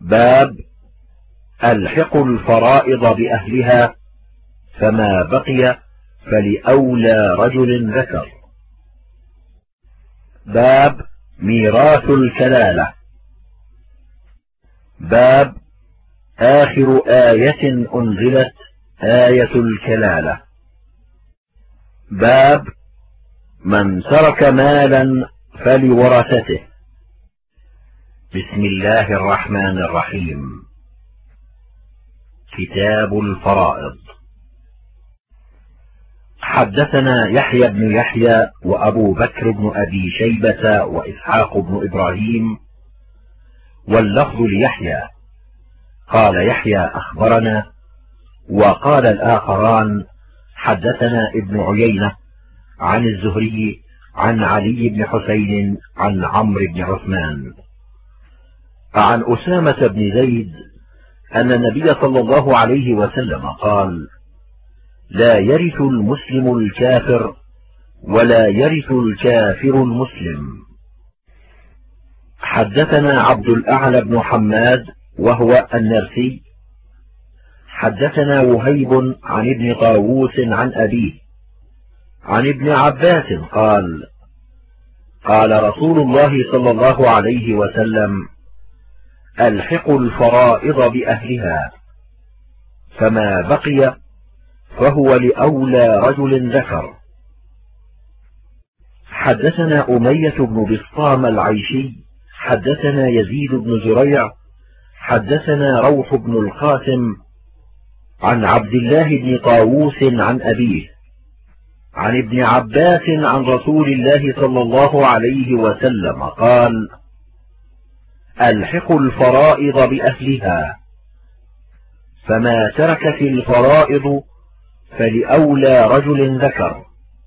باب ألحقوا الفرائض بأهلها فما بقي فلأولى رجل ذكر. باب ميراث الكلالة. باب آخر آية أنزلت آية الكلالة. باب من ترك مالا فلورثته. بسم الله الرحمن الرحيم. كتاب الفرائض. حدثنا يحيى بن يحيى وأبو بكر بن أبي شيبة وإسحاق بن إبراهيم، واللفظ ليحيى. قال يحيى أخبرنا، وقال الآخران حدثنا ابن عيينة عن الزهري عن علي بن حسين عن عمرو بن عثمان عن أسامة بن زيد أن النبي صلى الله عليه وسلم قال: لا يرث المسلم الكافر ولا يرث الكافر المسلم. حدثنا عبد الأعلى بن حماد وهو النرسي. حدثنا وهيب عن ابن طاووس عن أبيه عن ابن عباس قال: قال رسول الله صلى الله عليه وسلم: ألحقوا الفرائض بأهلها فما بقي فهو لأولى رجل ذكر. حدثنا أمية بن بسطام العيشي حدثنا يزيد بن زريع حدثنا روح بن القاسم عن عبد الله بن طاووس عن أبيه عن ابن عباس عن رسول الله صلى الله عليه وسلم قال: ألحقوا الفرائض بأهلها فما تركت الفرائض فلأولى رجل ذكر.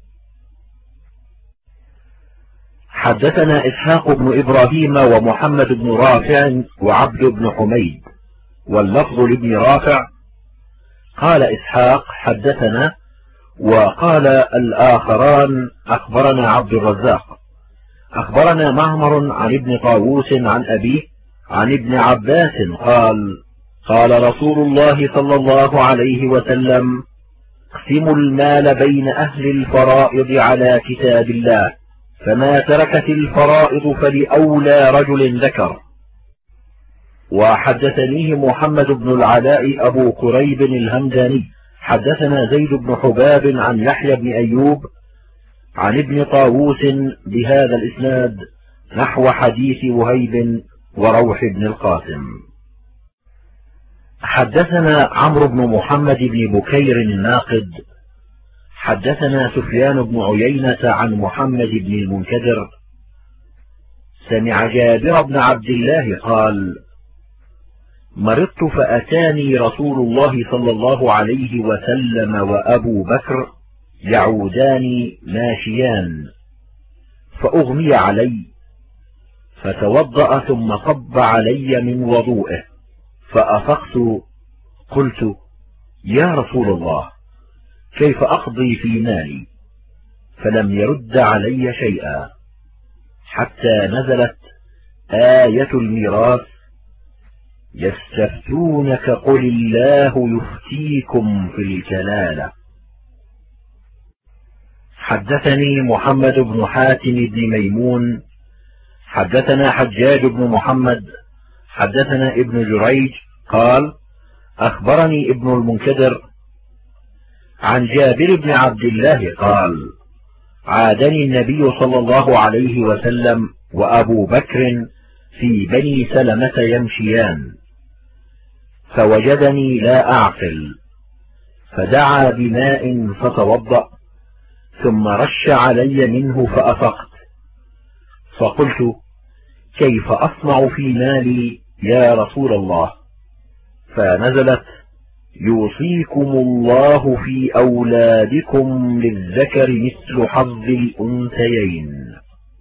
حدثنا إسحاق بن إبراهيم ومحمد بن رافع وعبد بن حميد، واللفظ لابن رافع. قال إسحاق حدثنا، وقال الآخران أخبرنا عبد الرزاق أخبرنا معمر عن ابن طاووس عن أبيه عن ابن عباس قال: قال رسول الله صلى الله عليه وسلم: اقسموا المال بين أهل الفرائض على كتاب الله فما تركت الفرائض فلأولى رجل ذكر. وحدثنيه محمد بن العلاء أبو قريب الهمداني حدثنا زيد بن حباب عن يحيى بن أيوب عن ابن طاووس بهذا الإسناد نحو حديث وهيب وروح بن القاسم. حدثنا عمرو بن محمد بن بكير الناقد حدثنا سفيان بن عيينة عن محمد بن المنكدر سمع جابر بن عبد الله قال: مرضت فأتاني رسول الله صلى الله عليه وسلم وأبو بكر يعودان ماشيان، فأغمي علي فتوضأ ثم صب علي من وضوئه، فأفقت قلت: يا رسول الله، كيف أقضي في مالي؟ فلم يرد علي شيئا حتى نزلت آية الميراث: يستفتونك قل الله يفتيكم في الكلالة. حدثني محمد بن حاتم بن ميمون حدثنا حجاج بن محمد حدثنا ابن جريج قال: أخبرني ابن المنكدر عن جابر بن عبد الله قال: عادني النبي صلى الله عليه وسلم وأبو بكر في بني سلمة يمشيان، فوجدني لا أعقل، فدعا بماء فتوضأ، ثم رش علي منه فأفقت، فقلت: كيف أصنع في مالي يا رسول الله؟ فنزلت: يوصيكم الله في أولادكم للذكر مثل حظ الأنثيين.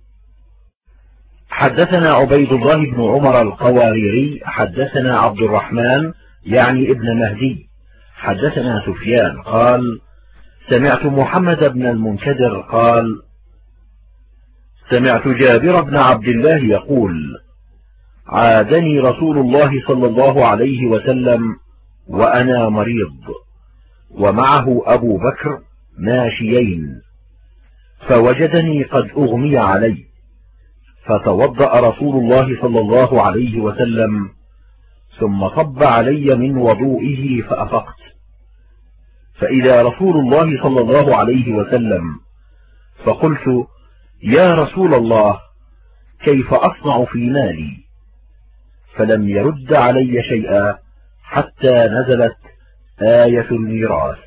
حدثنا عبيد الله بن عمر القواريري حدثنا عبد الرحمن يعني ابن مهدي حدثنا سفيان قال: سمعت محمد بن المنكدر قال: سمعت جابر بن عبد الله يقول: عادني رسول الله صلى الله عليه وسلم وأنا مريض، ومعه أبو بكر ماشيين، فوجدني قد أغمي علي، فتوضأ رسول الله صلى الله عليه وسلم، ثم صب علي من وضوئه فأفقت، فإذا رسول الله صلى الله عليه وسلم، فقلت: يا رسول الله، كيف أصنع في مالي؟ فلم يرد علي شيئا حتى نزلت آية الميراث.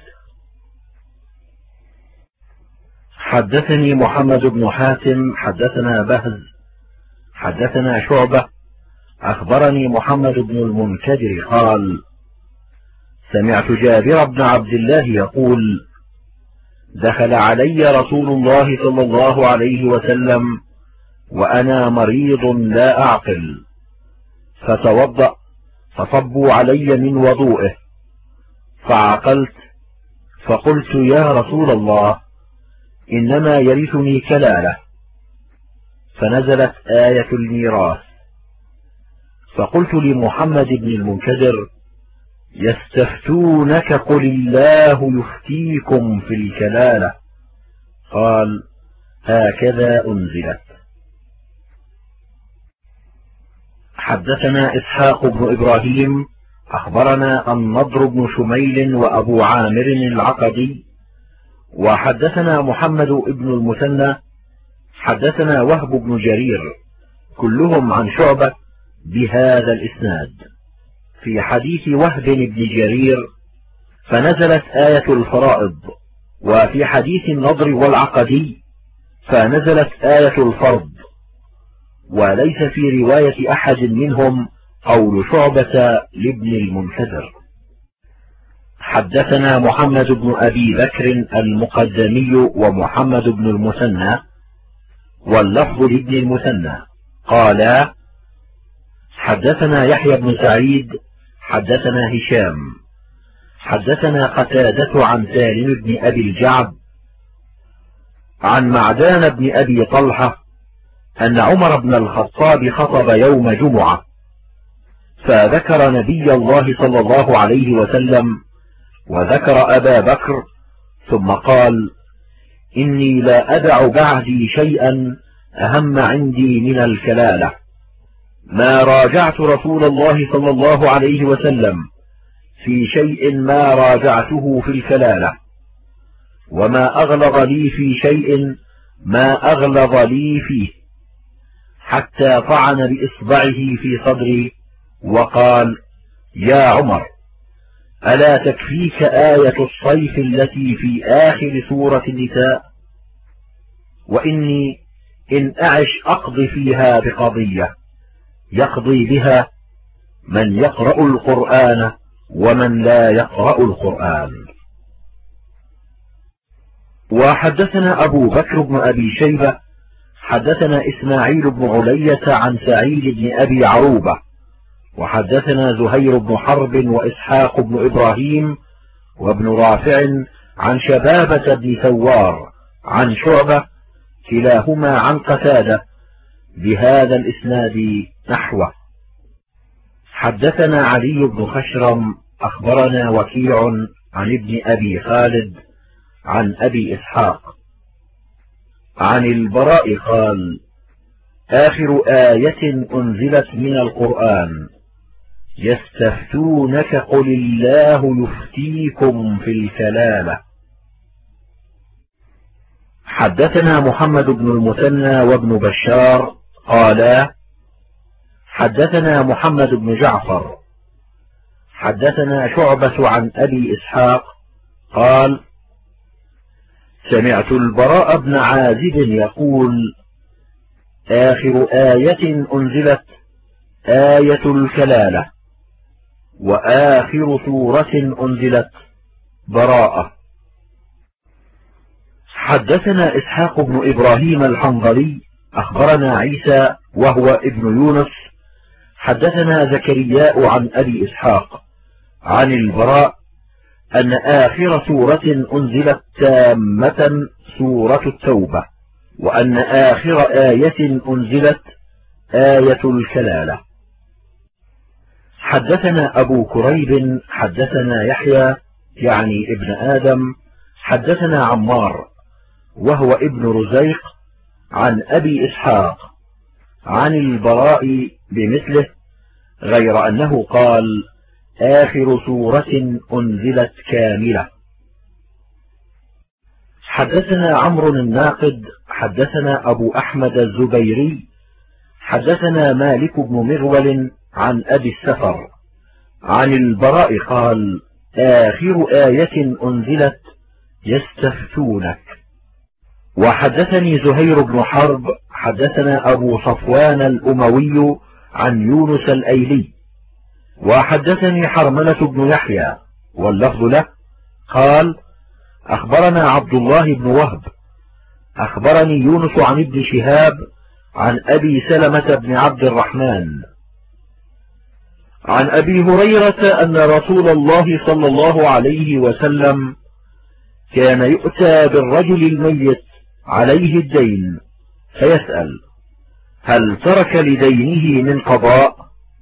حدثني محمد بن حاتم حدثنا بهز حدثنا شعبة أخبرني محمد بن المنكدر قال: سمعت جابر بن عبد الله يقول: دخل علي رسول الله صلى الله عليه وسلم وأنا مريض لا أعقل، فتوضأ فصبوا علي من وضوئه، فعقلت، فقلت: يا رسول الله، إنما يرثني كلالة، فنزلت آية الميراث، فقلت لمحمد بن المنكدر: يستفتونك قل الله يفتيكم في الكلالة، قال: هكذا أنزلت. حدثنا إسحاق بن إبراهيم أخبرنا النضر بن شميل وأبو عامر العقدي، وحدثنا محمد بن المثنى حدثنا وهب بن جرير، كلهم عن شعبة بهذا الإسناد. في حديث وهب بن جرير فنزلت آية الفرائض، وفي حديث النضر والعقدي فنزلت آية الفرض، وليس في رواية أحد منهم قول شعبة لابن المنكدر. حدثنا محمد بن أبي بكر المقدمي ومحمد بن المثنى، واللفظ لابن المثنى، قالا: حدثنا يحيى بن سعيد حدثنا هشام حدثنا قتادة عن سالم بن أبي الجعد عن معدان بن أبي طلحة أن عمر بن الخطاب خطب يوم جمعة، فذكر نبي الله صلى الله عليه وسلم وذكر أبا بكر، ثم قال: إني لا أدع بعدي شيئا أهم عندي من الكلالة، ما راجعت رسول الله صلى الله عليه وسلم في شيء ما راجعته في الكلالة، وما أغلظ لي في شيء ما أغلظ لي فيه، حتى طعن بإصبعه في صدري وقال: يا عمر، ألا تكفيك آية الصيف التي في آخر سورة النساء؟ وإني إن أعش أقضي فيها بقضية يقضي بها من يقرأ القرآن ومن لا يقرأ القرآن. وحدثنا أبو بكر بن أبي شيبة حدثنا إسماعيل بن علية عن سعيد بن أبي عروبة، وحدثنا زهير بن حرب وإسحاق بن إبراهيم وابن رافع عن شبابة بن ثوار عن شعبة، كلاهما عن قتادة بهذا الإسناد نحوه. حدثنا علي بن خشرم أخبرنا وكيع عن ابن أبي خالد عن أبي إسحاق عن البراء قال: آخر آية أنزلت من القرآن: يستفتونك قل الله يفتيكم في الكلالة. حدثنا محمد بن المثنى وابن بشار قالا: حدثنا محمد بن جعفر حدثنا شعبة عن أبي إسحاق قال: سمعت البراء بن عازب يقول: آخر آية أنزلت آية الكلالة، وآخر سورة أنزلت براءة. حدثنا إسحاق بن إبراهيم الحنظلي أخبرنا عيسى وهو ابن يونس حدثنا زكرياء عن أبي إسحاق عن البراء أن آخر سورة أنزلت تامة سورة التوبة، وأن آخر آية أنزلت آية الكلالة. حدثنا أبو كريب حدثنا يحيى يعني ابن آدم حدثنا عمار وهو ابن رزيق عن أبي إسحاق عن البراء بمثله، غير أنه قال آخر سورة أنزلت كاملة. حدثنا عمرو الناقد حدثنا أبو أحمد الزبيري حدثنا مالك بن مغول عن أبي السفر عن البراء قال آخر آية أنزلت يستفتونك. وحدثني زهير بن حرب حدثنا أبو صفوان الأموي عن يونس الأيلي وحدثني حرملة بن يحيى واللفظ له قال أخبرنا عبد الله بن وهب أخبرني يونس عن ابن شهاب عن أبي سلمة بن عبد الرحمن عن أبي هريرة أن رسول الله صلى الله عليه وسلم كان يؤتى بالرجل الميت عليه الدين فيسأل هل ترك لدينه من قضاء؟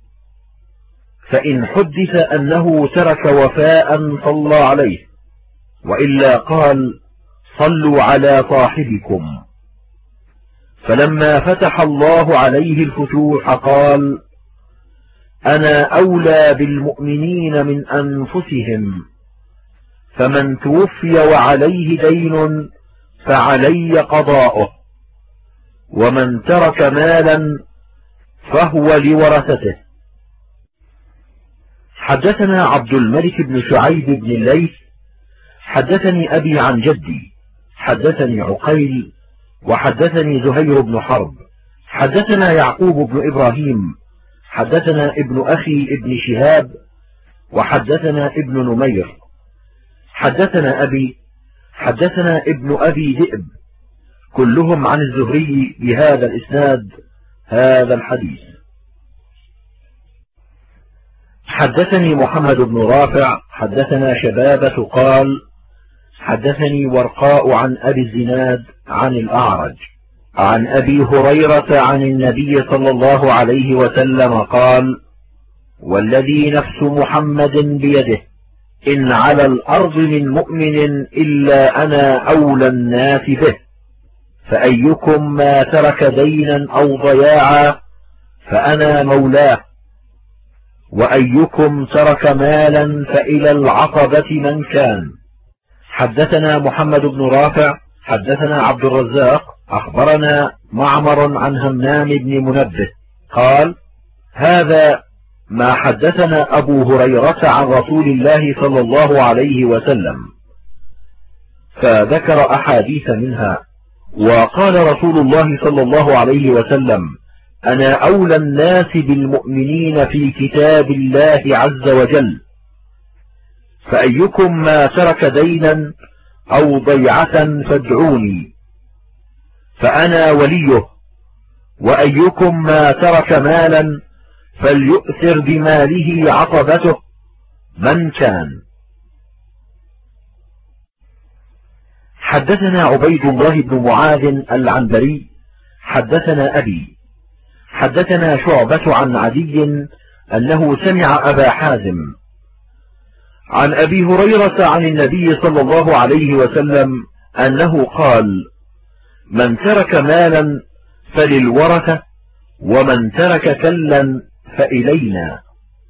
فإن حدث أنه ترك وفاء صلى عليه، وإلا قال صلوا على صاحبكم. فلما فتح الله عليه الفتوح قال أنا أولى بالمؤمنين من أنفسهم، فمن توفي وعليه دين فعلي قضاؤه، ومن ترك مالا فهو لورثته. حدثنا عبد الملك بن شعيب بن الليث حدثني أبي عن جدي حدثني عقيل وحدثني زهير بن حرب حدثنا يعقوب بن إبراهيم حدثنا ابن أخي ابن شهاب وحدثنا ابن نمير حدثنا أبي حدثنا ابن أبي ذئب كلهم عن الزهري بهذا الإسناد هذا الحديث. حدثني محمد بن رافع حدثنا شبابة قال حدثني ورقاء عن أبي الزناد عن الأعرج عن أبي هريرة عن النبي صلى الله عليه وسلم قال والذي نفس محمد بيده إن على الأرض من مؤمن إلا أنا أولى الناس به، فأيكم ما ترك دينا أو ضياعا فأنا مولاه، وأيكم ترك مالا فإلى العقبة من كان. حدثنا محمد بن رافع حدثنا عبد الرزاق أخبرنا معمر عن همام بن منبه قال هذا ما حدثنا أبو هريرة عن رسول الله صلى الله عليه وسلم، فذكر أحاديث منها. وقال رسول الله صلى الله عليه وسلم أنا أولى الناس بالمؤمنين في كتاب الله عز وجل، فأيكم ما ترك دينا أو ضيعة فادعوني فأنا وليه، وأيكم ما ترك مالا فليؤثر بماله عقبته من كان. حدثنا عبيد الله بن معاذ العنبري حدثنا أبي حدثنا شعبة عن عدي أنه سمع أبا حازم عن أبي هريرة عن النبي صلى الله عليه وسلم أنه قال من ترك مالا فللورثة، ومن ترك كلا فإلينا.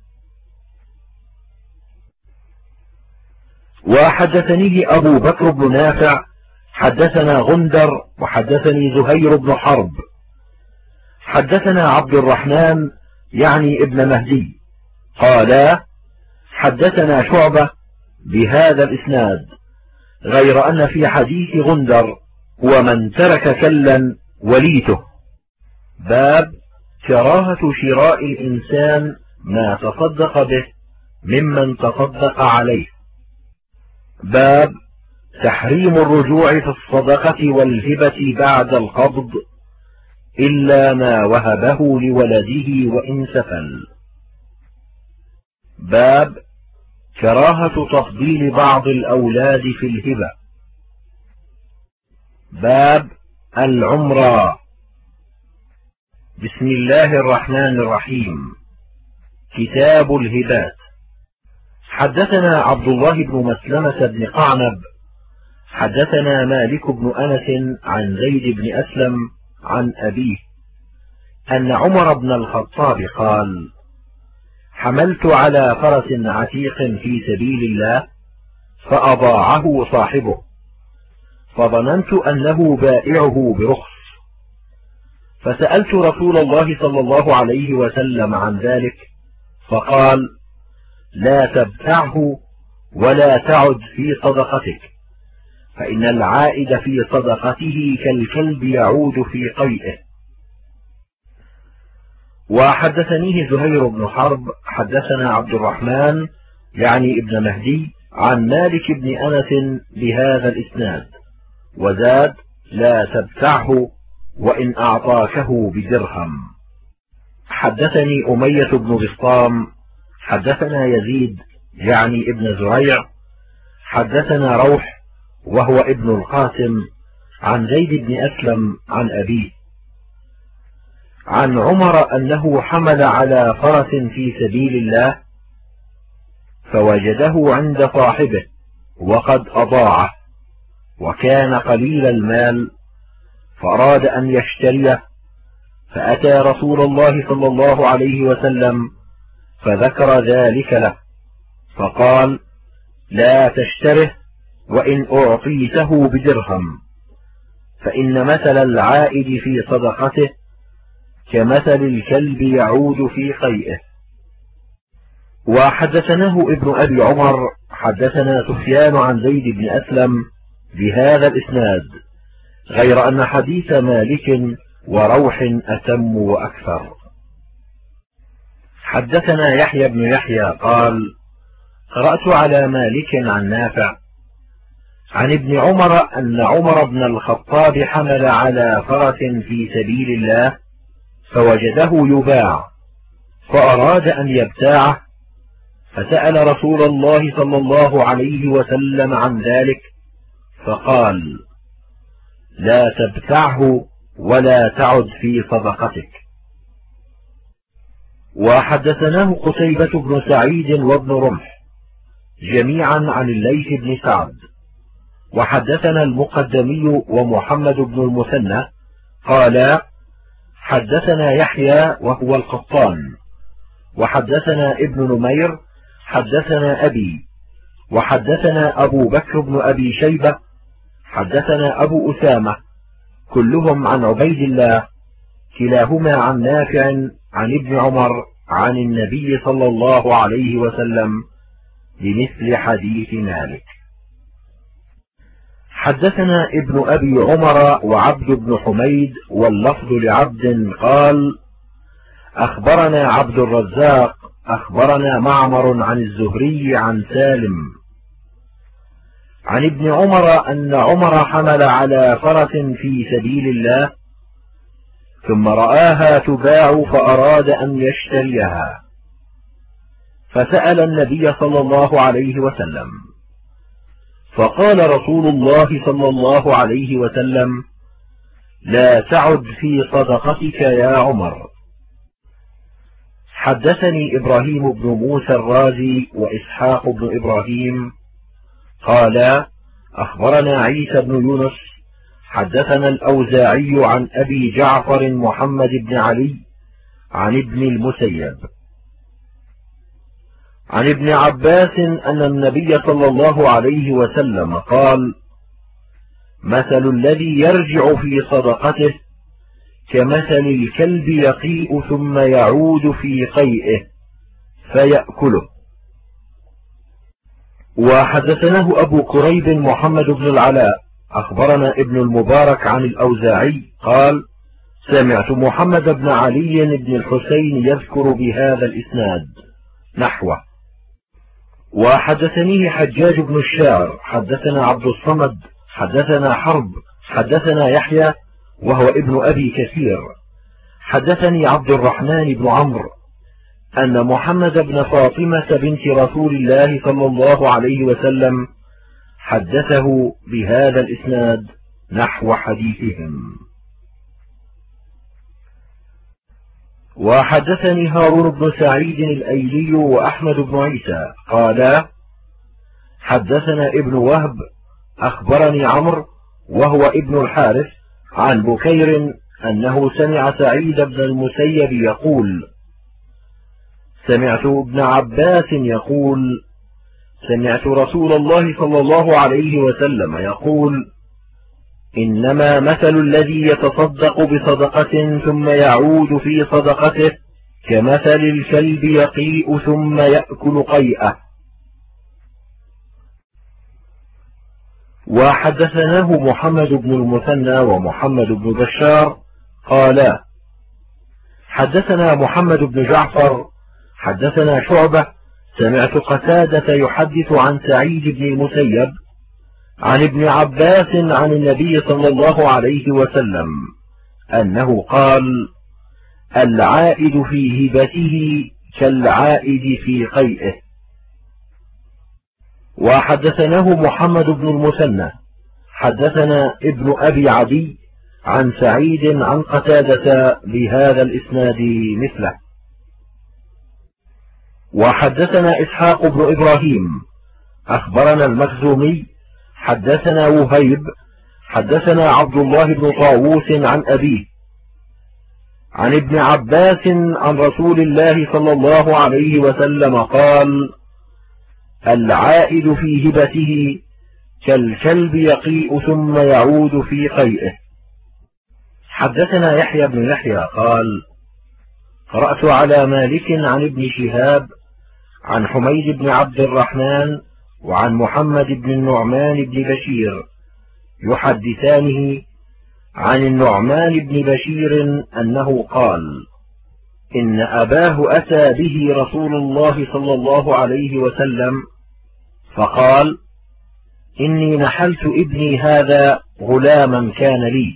وحدثنيه أبو بكر بن نافع حدثنا غندر وحدثني زهير بن حرب حدثنا عبد الرحمن يعني ابن مهدي قالا حدثنا شعبة بهذا الإسناد، غير أن في حديث غندر ومن ترك كلا وليته. باب كراهة شراء الإنسان ما تصدق به ممن تصدق عليه. باب تحريم الرجوع في الصدقة والهبة بعد القبض إلا ما وهبه لولده وإن سفل. باب كراهة تفضيل بعض الأولاد في الهبة. باب العمرة. بسم الله الرحمن الرحيم. كتاب الهبات. حدثنا عبد الله بن مسلمة بن قعنب حدثنا مالك بن أنس عن زيد بن أسلم عن أبيه أن عمر بن الخطاب قال: حملت على فرس عتيق في سبيل الله فأضاعه صاحبه، فظننت أنه بائعه برخص، فسألت رسول الله صلى الله عليه وسلم عن ذلك، فقال: لا تبتعه ولا تعد في صدقتك، فإن العائد في صدقته كالكلب يعود في قيئه. وحدثنيه زهير بن حرب حدثنا عبد الرحمن يعني ابن مهدي عن مالك بن أنس بهذا الإسناد، وزاد: لا تبتعه وإن أعطاكه بدرهم. حدثني أمية بن بسطام حدثنا يزيد يعني ابن زريع حدثنا روح وهو ابن القاسم عن زيد بن أسلم عن أبيه عن عمر أنه حمل على فرس في سبيل الله فوجده عند صاحبه وقد أضاعه، وكان قليل المال، فأراد أن يشتريه، فأتى رسول الله صلى الله عليه وسلم فذكر ذلك له، فقال: لا تشتره وإن أعطيته بدرهم، فإن مثل العائد في صدقته كمثل الكلب يعود في قيئه. وحدثناه ابن أبي عمر حدثنا سفيان عن زيد بن أسلم بهذا الإسناد، غير أن حديث مالك وروح أتم وأكثر. حدثنا يحيى بن يحيى قال: قرأت على مالك عن نافع عن ابن عمر أن عمر بن الخطاب حمل على فرس في سبيل الله فوجده يباع، فأراد أن يبتاعه، فسأل رسول الله صلى الله عليه وسلم عن ذلك، فقال: لا تبتعه ولا تعد في صدقتك. وحدثناه قتيبة بن سعيد وابن رمح جميعا عن الليث بن سعد، وحدثنا المقدمي ومحمد بن المثنى قال: حدثنا يحيى وهو القطان، وحدثنا ابن نمير حدثنا أبي، وحدثنا أبو بكر بن أبي شيبة حدثنا أبو أسامة، كلهم عن عبيد الله، كلاهما عن نافع عن ابن عمر عن النبي صلى الله عليه وسلم بمثل حديث مالك. حدثنا ابن أبي عمر وعبد بن حميد واللفظ لعبد قال: أخبرنا عبد الرزاق أخبرنا معمر عن الزهري عن سالم عن ابن عمر أن عمر حمل على فرس في سبيل الله ثم رآها تباع فأراد أن يشتريها، فسأل النبي صلى الله عليه وسلم، فقال رسول الله صلى الله عليه وسلم: لا تعد في صدقتك يا عمر. حدثني إبراهيم بن موسى الرازي وإسحاق بن إبراهيم قال: أخبرنا عيسى بن يونس حدثنا الأوزاعي عن أبي جعفر محمد بن علي عن ابن المسيب عن ابن عباس أن النبي صلى الله عليه وسلم قال: مثل الذي يرجع في صدقته كمثل الكلب يقيء ثم يعود في قيئه فيأكله. وحدثناه أبو كريب محمد بن العلاء أخبرنا ابن المبارك عن الأوزاعي قال: سمعت محمد بن علي بن الحسين يذكر بهذا الإسناد نحوه. وحدثنيه حجاج بن الشاعر حدثنا عبد الصمد حدثنا حرب حدثنا يحيى وهو ابن أبي كثير حدثني عبد الرحمن بن عمرو أن محمد بن فاطمة بنت رسول الله صلى الله عليه وسلم حدثه بهذا الإسناد نحو حديثهم. وحدثني هارون بن سعيد الأيلي وأحمد بن عيسى قالا حدثنا ابن وهب أخبرني عمرو وهو ابن الحارث عن بكير أنه سمع سعيد بن المسيب يقول سمعت ابن عباس يقول سمعت رسول الله صلى الله عليه وسلم يقول إنما مثل الذي يتصدق بصدقة ثم يعود في صدقته كمثل الكلب يقيء ثم يأكل قيئه. وحدثناه محمد بن المثنى ومحمد بن بشار قالا حدثنا محمد بن جعفر حدثنا شعبة سمعت قتادة يحدث عن سعيد بن المسيب عن ابن عباس عن النبي صلى الله عليه وسلم أنه قال العائد في هبته كالعائد في قيئه. وحدثناه محمد بن المثنى حدثنا ابن أبي عدي عن سعيد عن قتادة بهذا الإسناد مثله. وحدثنا إسحاق بن إبراهيم أخبرنا المخزومي حدثنا وهيب حدثنا عبد الله بن طاووس عن أبيه عن ابن عباس عن رسول الله صلى الله عليه وسلم قال العائد في هبته كالكلب يقيء ثم يعود في قيئه. حدثنا يحيى بن يحيى قال قرأت على مالك عن ابن شهاب عن حميد بن عبد الرحمن وعن محمد بن النعمان بن بشير يحدثانه عن النعمان بن بشير أنه قال إن أباه أتى به رسول الله صلى الله عليه وسلم فقال إني نحلت ابني هذا غلاما كان لي.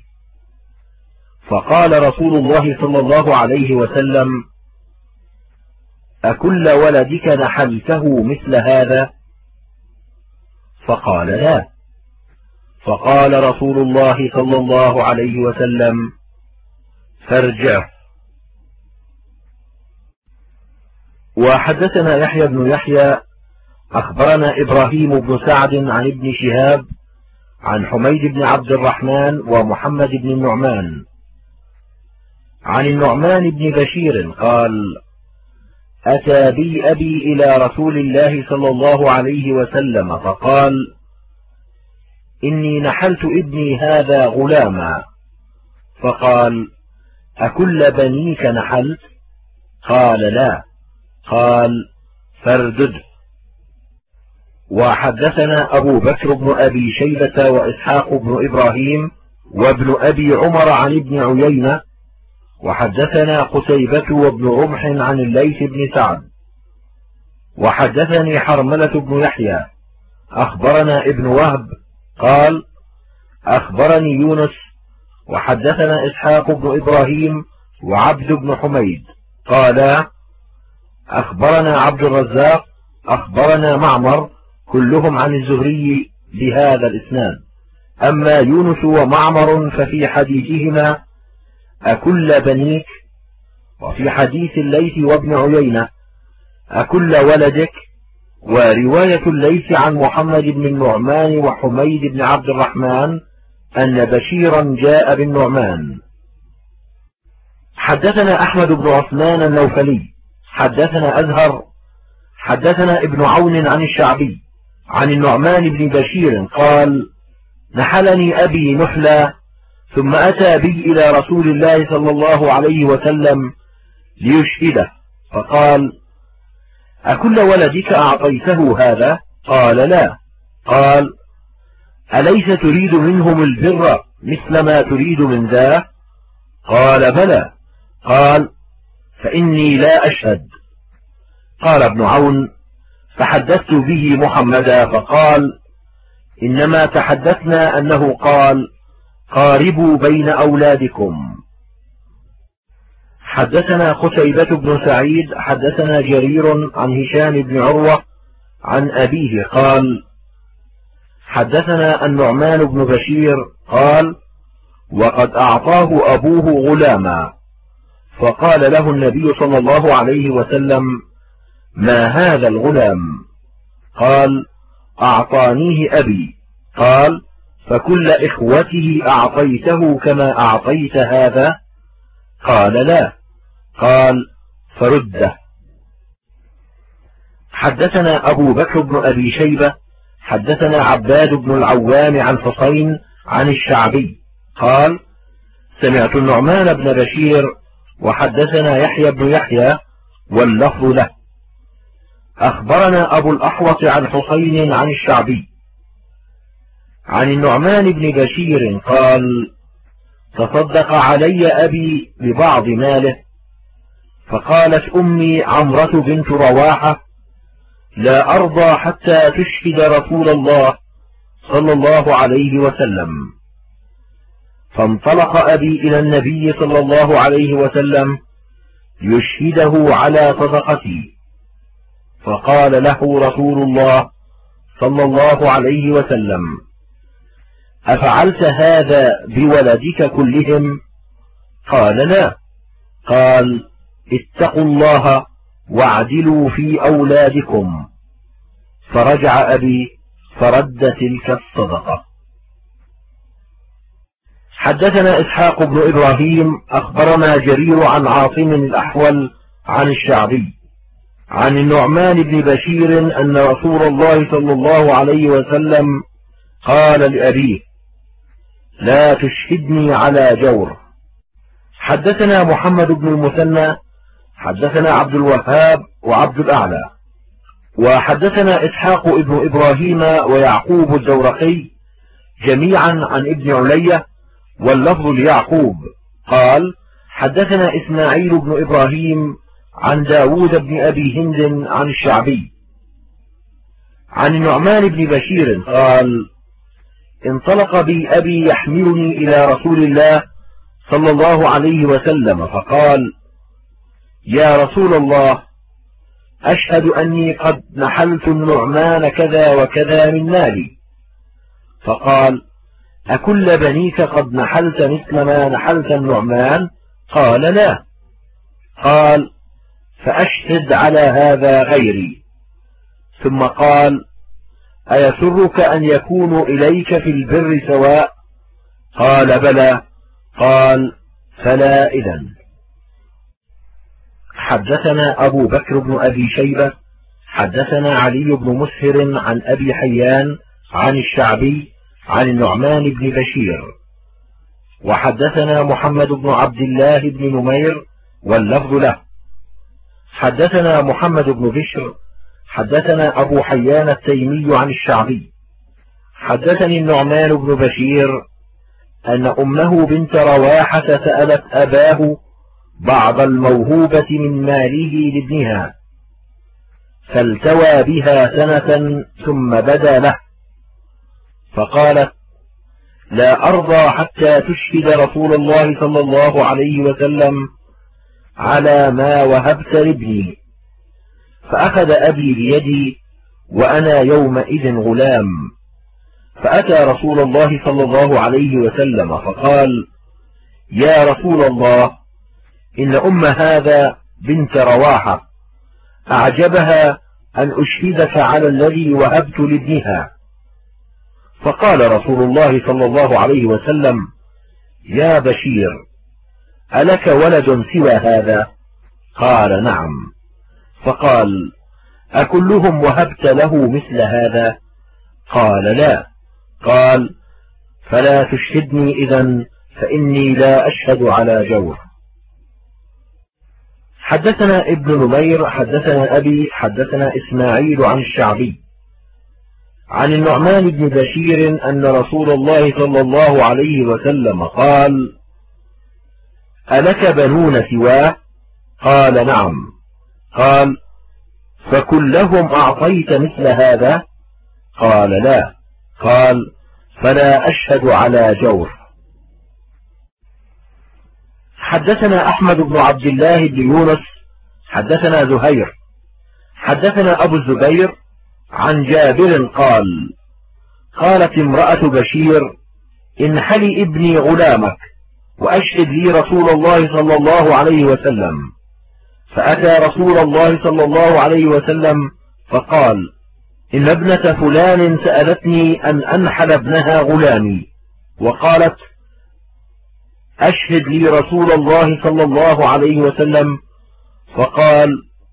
فقال رسول الله صلى الله عليه وسلم أكل ولدك نحلته مثل هذا؟ فقال لا. فقال رسول الله صلى الله عليه وسلم فارجعه. وحدثنا يحيى بن يحيى أخبرنا إبراهيم بن سعد عن ابن شهاب عن حميد بن عبد الرحمن ومحمد بن النعمان عن النعمان بن بشير قال أتى بي أبي إلى رسول الله صلى الله عليه وسلم فقال إني نحلت ابني هذا غلاما. فقال أكل بنيك نحلت؟ قال لا. قال فاردده. وحدثنا أبو بكر بن أبي شيبة وإسحاق بن إبراهيم وابن أبي عمر عن ابن عيينة وحدثنا قتيبة وابن رمح عن الليث بن سعد. وحدثني حرملة بن يحيى أخبرنا ابن وهب قال أخبرني يونس وحدثنا إسحاق بن إبراهيم وعبد بن حميد قالا أخبرنا عبد الرزاق أخبرنا معمر كلهم عن الزهري بهذا الإسناد. أما يونس ومعمر ففي حديثهما أكل بنيك، وفي حديث الليث وابن عيينة أكل ولدك. ورواية الليث عن محمد بن النعمان وحميد بن عبد الرحمن أن بشيرا جاء بالنعمان. حدثنا أحمد بن عثمان النوفلي حدثنا أزهر حدثنا ابن عون عن الشعبي عن النعمان بن بشير قال نحلني أبي نحلا ثم أتى بي إلى رسول الله صلى الله عليه وسلم ليشهده فقال أكل ولدك أعطيته هذا؟ قال لا. قال أليس تريد منهم البر مثل ما تريد من ذا؟ قال بلى. قال فإني لا أشهد. قال ابن عون فحدثت به محمدا فقال إنما تحدثنا أنه قال قاربوا بين أولادكم. حدثنا قتيبة بن سعيد حدثنا جرير عن هشام بن عروة عن أبيه قال حدثنا النعمان بن بشير قال وقد أعطاه أبوه غلاما فقال له النبي صلى الله عليه وسلم: ما هذا الغلام؟ قال: أعطانيه أبي. قال: فكل إخوته أعطيته كما أعطيت هذا؟ قال: لا. قال: فرده. حدثنا أبو بكر بن أبي شيبة حدثنا عباد بن العوام عن حسين عن الشعبي قال: سمعت النعمان بن بشير وحدثنا يحيى بن يحيى واللفظ له. أخبرنا أبو الأحوص عن حسين عن الشعبي عن النعمان بن بشير قال: تصدق علي أبي ببعض ماله، فقالت أمي عمرة بنت رواحة: لا أرضى حتى تشهد رسول الله صلى الله عليه وسلم. فانطلق أبي إلى النبي صلى الله عليه وسلم يشهده على صدقتي، فقال له رسول الله صلى الله عليه وسلم: أفعلت هذا بولدك كلهم؟ قال: لا. قال: اتقوا الله واعدلوا في أولادكم. فرجع أبي فرد تلك الصدقة. حدثنا إسحاق بن إبراهيم أخبرنا جرير عن عاصم الأحول عن الشعبي عن النعمان بن بشير أن رسول الله صلى الله عليه وسلم قال لأبيه: لا تشهدني على جور. حدثنا محمد بن المثنى حدثنا عبد الوهاب وعبد الأعلى وحدثنا إسحاق ابن إبراهيم ويعقوب الدورقي جميعا عن ابن علية واللفظ ليعقوب قال: حدثنا إسماعيل بن إبراهيم عن داود بن أبي هند عن الشعبي عن النعمان بن بشير قال: انطلق بي أبي يحملني إلى رسول الله صلى الله عليه وسلم فقال: يا رسول الله، أشهد أني قد نحلت النعمان كذا وكذا من مالي. فقال: أكل بنيك قد نحلت مثل ما نحلت النعمان؟ قال: لا. قال: فأشهد على هذا غيري. ثم قال: أيسرك أن يكونوا إليك في البر سواء؟ قال: بلى. قال: فلا إذن. حدثنا أبو بكر بن أبي شيبة حدثنا علي بن مسهر عن أبي حيان عن الشعبي عن النعمان بن بشير وحدثنا محمد بن عبد الله بن نمير واللفظ له. حدثنا محمد بن بشر حدثنا أبو حيان التيمي عن الشعبي حدثني النعمان بن بشير أن أمه بنت رواحة سألت أباه بعض الموهوبة من ماله لابنها، فالتوى بها سنة ثم بدا له، فقالت: لا أرضى حتى تشهد رسول الله صلى الله عليه وسلم على ما وهبت لابني. فأخذ أبي بيدي وأنا يومئذ غلام، فأتى رسول الله صلى الله عليه وسلم فقال: يا رسول الله، إن أم هذا بنت رواحة أعجبها أن أشهدك على الذي وهبت لابنها. فقال رسول الله صلى الله عليه وسلم: يا بشير، ألك ولد سوى هذا؟ قال: نعم. فقال: أكلهم وهبت له مثل هذا؟ قال: لا. قال: فلا تشهدني إذن، فإني لا أشهد على جور. حدثنا ابن نمير حدثنا أبي حدثنا إسماعيل عن الشعبي عن النعمان بن بشير أن رسول الله صلى الله عليه وسلم قال: ألك بنون سواه؟ قال: نعم. قال: فكلهم أعطيت مثل هذا؟ قال: لا. قال: فلا أشهد على جور. حدثنا أحمد بن عبد الله بن يونس حدثنا زهير حدثنا أبو الزبير عن جابر قال: قالت امرأة بشير: انحلي ابني غلامك. وأشهد لي رسول الله صلى الله عليه وسلم. فأتى رسول الله صلى الله عليه وسلم فقال: إن ابنة فلان سألتني أن أنحل ابنها غلامي، وقالت: أشهد لي رسول الله صلى الله عليه وسلم. فقال: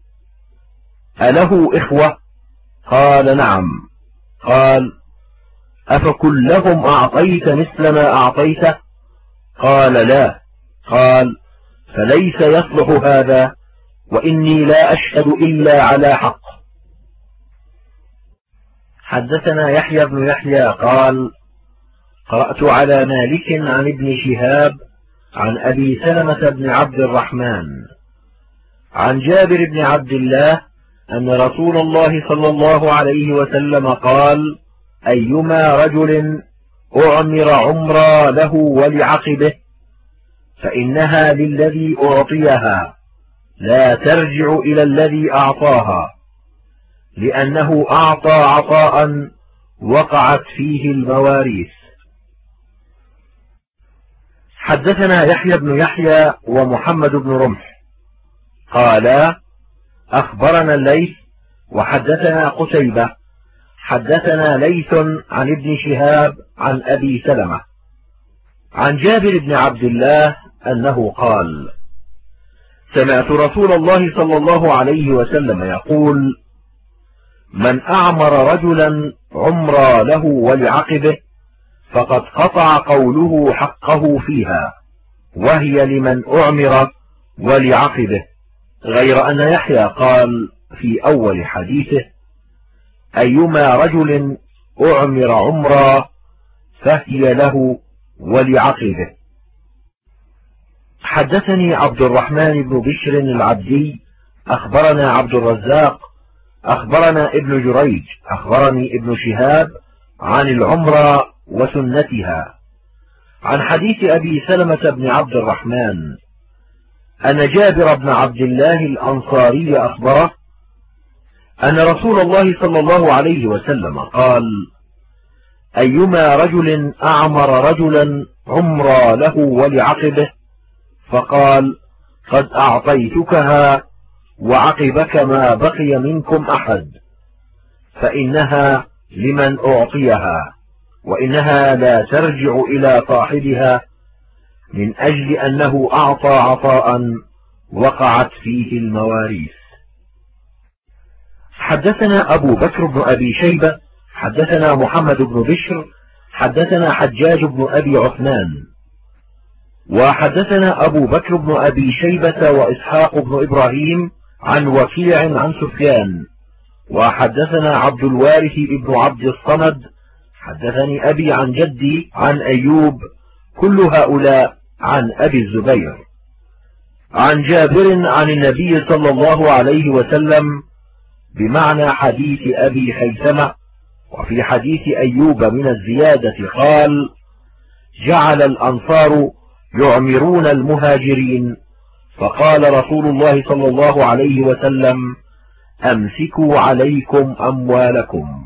أله إخوة؟ قال: نعم. قال: أفكلهم أعطيت مثل ما أعطيته؟ قال: لا. قال: فليس يصلح هذا، وإني لا أشهد إلا على حق. حدثنا يحيى بن يحيى قال: قرأت على مالك عن ابن شهاب عن أبي سلمة بن عبد الرحمن عن جابر بن عبد الله أن رسول الله صلى الله عليه وسلم قال: أيما رجل أعمر عمرا له ولعقبه فإنها للذي أعطيها لا ترجع إلى الذي أعطاها، لأنه أعطى عطاء وقعت فيه المواريث. حدثنا يحيى بن يحيى ومحمد بن رمح قالا: أخبرنا الليث وحدثنا قتيبة حدثنا ليث عن ابن شهاب عن أبي سلمة عن جابر بن عبد الله أنه قال: سمعت رسول الله صلى الله عليه وسلم يقول: من أعمر رجلا عمرا له ولعقبه فقد قطع قوله حقه فيها، وهي لمن أعمر ولعقبه. غير أن يحيى قال في أول حديثه: أيما رجل أعمر عمرا فهي له ولعقبه. حدثني عبد الرحمن بن بشر العبدي أخبرنا عبد الرزاق أخبرنا ابن جريج أخبرني ابن شهاب عن العمرة وسنتها عن حديث أبي سلمة بن عبد الرحمن أن جابر بن عبد الله الأنصاري أخبره أن رسول الله صلى الله عليه وسلم قال: أيما رجل أعمر رجلا عمرا له ولعقبه فقال: قد أعطيتكها وعقبك ما بقي منكم أحد، فإنها لمن أعطيها، وإنها لا ترجع إلى صاحبها، من أجل أنه أعطى عطاء وقعت فيه المواريث. حدثنا أبو بكر بن أبي شيبة حدثنا محمد بن بشر حدثنا حجاج بن أبي عثمان وحدثنا أبو بكر بن أبي شيبة وإسحاق بن إبراهيم عن وكيع عن سفيان وحدثنا عبد الوارث بن عبد الصمد حدثني أبي عن جدي عن أيوب، كل هؤلاء عن أبي الزبير عن جابر عن النبي صلى الله عليه وسلم بمعنى حديث أبي خيثمة. وفي حديث أيوب من الزيادة قال: جعل الأنصار يعمرون المهاجرين، فقال رسول الله صلى الله عليه وسلم: أمسكوا عليكم أموالكم.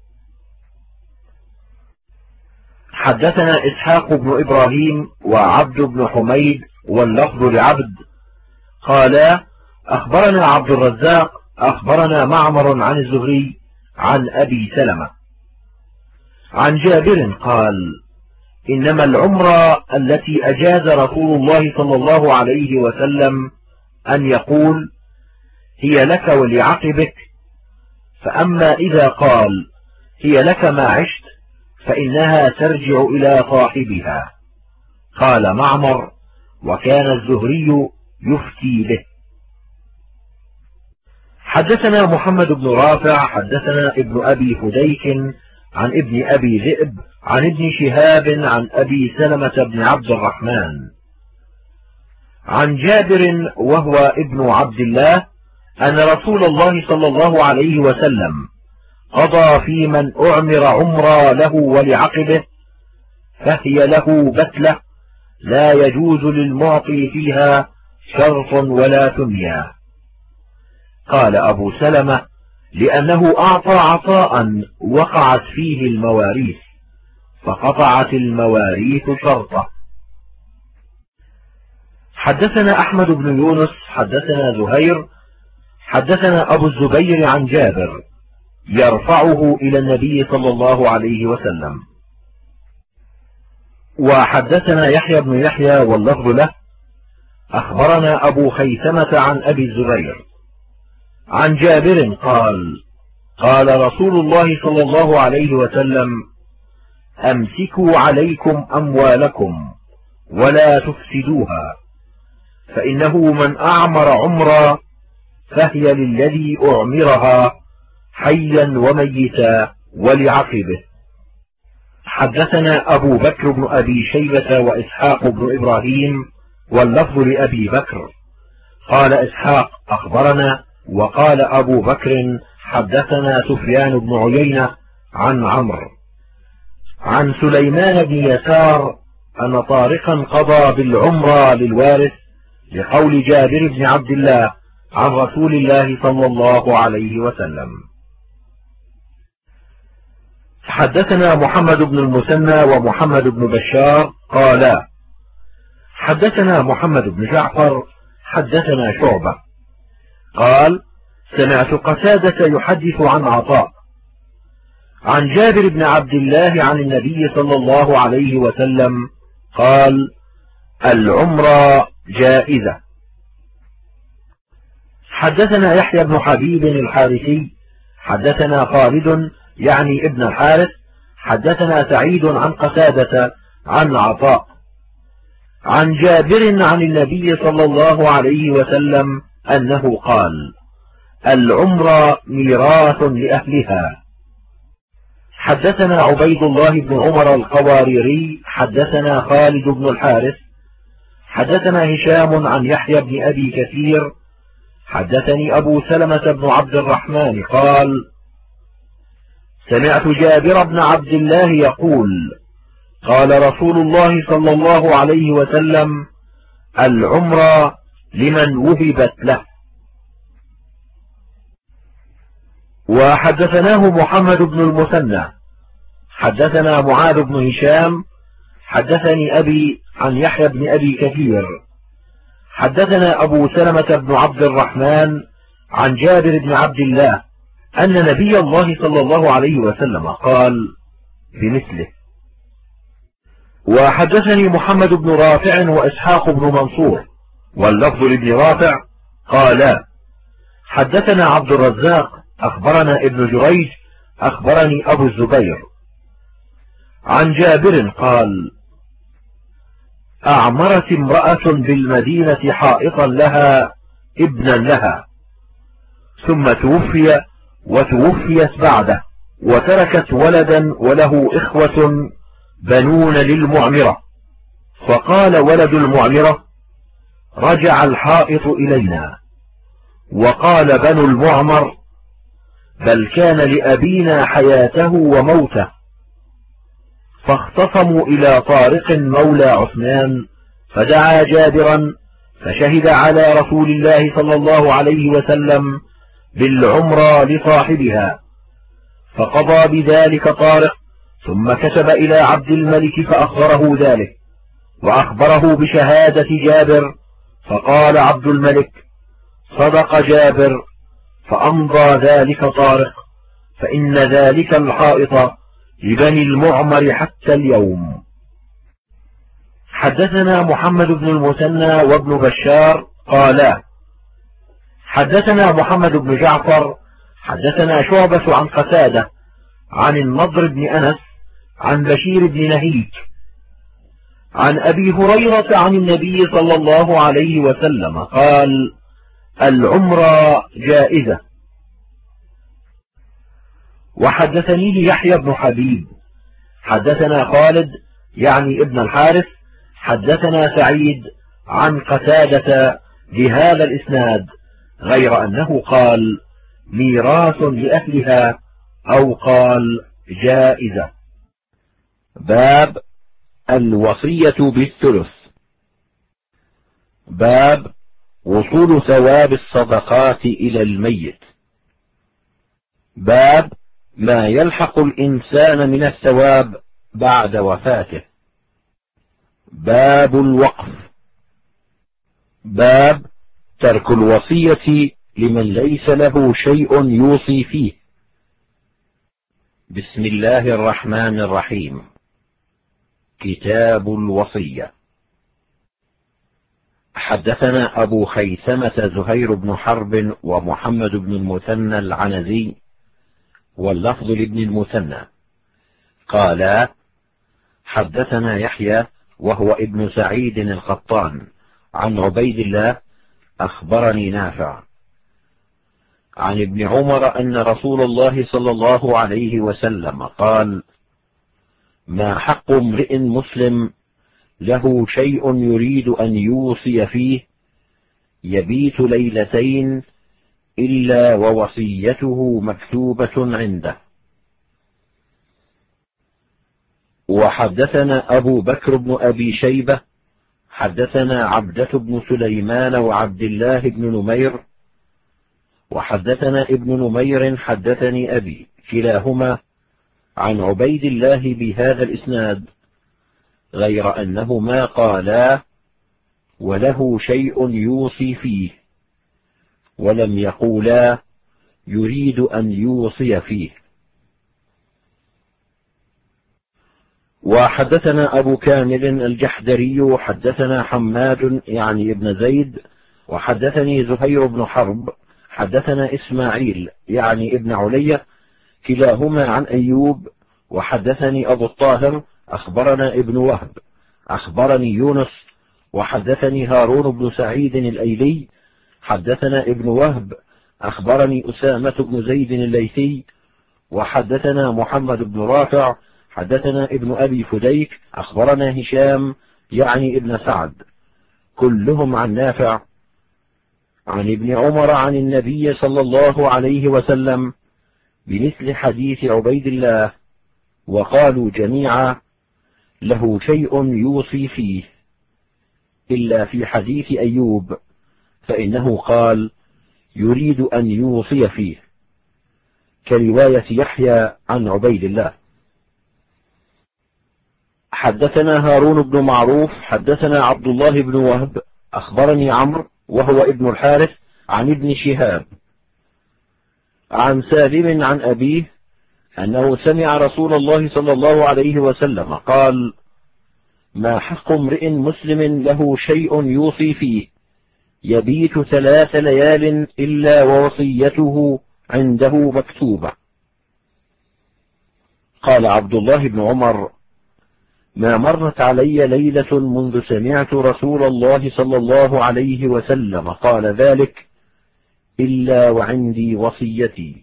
حدثنا إسحاق بن إبراهيم وعبد بن حميد واللفظ لعبد قالا: أخبرنا عبد الرزاق أخبرنا معمر عن الزهري عن أبي سلمة عن جابر قال: إنما العمرة التي أجاز رسول الله صلى الله عليه وسلم أن يقول: هي لك ولعقبك، فأما إذا قال: هي لك ما عشت، فإنها ترجع إلى صاحبها. قال معمر: وكان الزهري يفتي به. حدثنا محمد بن رافع حدثنا ابن أبي فديك عن ابن أبي ذئب عن ابن شهاب عن أبي سلمة بن عبد الرحمن عن جابر وهو ابن عبد الله أن رسول الله صلى الله عليه وسلم قضى في من أعمر عمرا له ولعقبه فهي له بتلة لا يجوز للمعطي فيها شرط ولا ثنيا. قال أبو سلمة: لأنه أعطى عطاء وقعت فيه المواريث، فقطعت المواريث شرطه. حدثنا أحمد بن يونس حدثنا زهير حدثنا أبو الزبير عن جابر يرفعه إلى النبي صلى الله عليه وسلم. وحدثنا يحيى بن يحيى واللفظ له أخبرنا أبو خيثمة عن أبي الزبير عن جابر قال قال رسول الله صلى الله عليه وسلم أمسكوا عليكم أموالكم ولا تفسدوها، فإنه من أعمر عمرا فهي للذي أعمرها حيا وميتا ولعقبه. حدثنا أبو بكر بن أبي شيبة وإسحاق بن إبراهيم واللفظ لأبي بكر قال إسحاق أخبرنا، وقال أبو بكر حدثنا سفيان بن عيينة عن عمرو عن سليمان بن يسار أن طارقا قضى بالعمرة للوارث لقول جابر بن عبد الله عن رسول الله صلى الله عليه وسلم. حدثنا محمد بن المثنى ومحمد بن بشار قالا حدثنا محمد بن جعفر حدثنا شعبة قال سمعت قتادة يحدث عن عطاء عن جابر بن عبد الله عن النبي صلى الله عليه وسلم قال العمرة جائزة. حدثنا يحيى بن حبيب الحارثي حدثنا خالد يعني ابن الحارث حدثنا سعيد عن قتادة عن عطاء عن جابر عن النبي صلى الله عليه وسلم أنه قال العمرة ميراث لأهلها. حدثنا عبيد الله بن عمر القواريري حدثنا خالد بن الحارث حدثنا هشام عن يحيى بن أبي كثير حدثني أبو سلمة بن عبد الرحمن قال سمعت جابر بن عبد الله يقول قال رسول الله صلى الله عليه وسلم العمرة لمن وهبت له. وحدثناه محمد بن المثنى حدثنا معاذ بن هشام حدثني أبي عن يحيى بن أبي كثير حدثنا أبو سلمة بن عبد الرحمن عن جابر بن عبد الله أن نبي الله صلى الله عليه وسلم قال بمثله. وحدثني محمد بن رافع وإسحاق بن منصور واللفظ لابن رافع قالا حدثنا عبد الرزاق أخبرنا ابن جريج أخبرني أبو الزبير عن جابر قال أعمرت امرأة بالمدينة حائطا لها ابنا لها ثم توفي وتوفيت بعده وتركت ولدا وله إخوة بنون للمعمرة، فقال ولد المعمرة رجع الحائط إلينا، وقال بنو المعمر بل كان لأبينا حياته وموته، فاختصموا إلى طارق مولى عثمان فدعا جابرا فشهد على رسول الله صلى الله عليه وسلم بالعمرة لصاحبها، فقضى بذلك طارق ثم كتب إلى عبد الملك فأخبره ذلك وأخبره بشهادة جابر، فقال عبد الملك صدق جابر، فأمضى ذلك طارق، فإن ذلك الحائط لبني المعمر حتى اليوم. حدثنا محمد بن المثنى وابن بشار قالا حدثنا محمد بن جعفر حدثنا شعبة عن قتادة عن النضر بن أنس عن بشير بن نهيك عن أبي هريرة عن النبي صلى الله عليه وسلم قال العمرة جائزة. وحدثني يحيى بن حبيب حدثنا خالد يعني ابن الحارث حدثنا سعيد عن قتادة بهذا الإسناد غير أنه قال ميراث لأهلها أو قال جائزة. باب الوصية بالثلث. باب وصول ثواب الصدقات إلى الميت. باب ما يلحق الإنسان من الثواب بعد وفاته. باب الوقف. باب ترك الوصية لمن ليس له شيء يوصي فيه. بسم الله الرحمن الرحيم. كتاب الوصية. حدثنا أبو خيثمة زهير بن حرب ومحمد بن المثنى العنزي واللفظ لابن المثنى قالا حدثنا يحيى وهو ابن سعيد القطان عن عبيد الله أخبرني نافع عن ابن عمر أن رسول الله صلى الله عليه وسلم قال: ما حق امرئ مسلم له شيء يريد أن يوصي فيه يبيت ليلتين إلا ووصيته مكتوبة عنده. وحدثنا أبو بكر بن أبي شيبة حدثنا عبدة بن سليمان وعبد الله بن نمير وحدثنا ابن نمير حدثني أبي كلاهما عن عبيد الله بهذا الإسناد غير أنهما قالا وله شيء يوصي فيه ولم يقولا يريد أن يوصي فيه. وحدثنا أبو كامل الجحدري حدثنا حماد يعني ابن زيد وحدثني زهير بن حرب حدثنا إسماعيل يعني ابن علي كلاهما عن أيوب وحدثني أبو الطاهر أخبرنا ابن وهب أخبرني يونس وحدثني هارون بن سعيد الأيلي حدثنا ابن وهب أخبرني أسامة بن زيد الليثي وحدثنا محمد بن رافع حدثنا ابن أبي فديك أخبرنا هشام يعني ابن سعد كلهم عن نافع عن ابن عمر عن النبي صلى الله عليه وسلم بمثل حديث عبيد الله وقالوا جميعا له شيء يوصي فيه إلا في حديث أيوب فإنه قال يريد أن يوصي فيه كرواية يحيى عن عبيد الله. حدثنا هارون بن معروف حدثنا عبد الله بن وهب أخبرني عمرو وهو ابن الحارث عن ابن شهاب عن سالم عن أبيه أنه سمع رسول الله صلى الله عليه وسلم قال: ما حق امرئ مسلم له شيء يوصي فيه يبيت 3 ليال إلا ووصيته عنده مكتوبة. قال عبد الله بن عمر: ما مرت علي ليلة منذ سمعت رسول الله صلى الله عليه وسلم قال ذلك إلا وعندي وصيتي.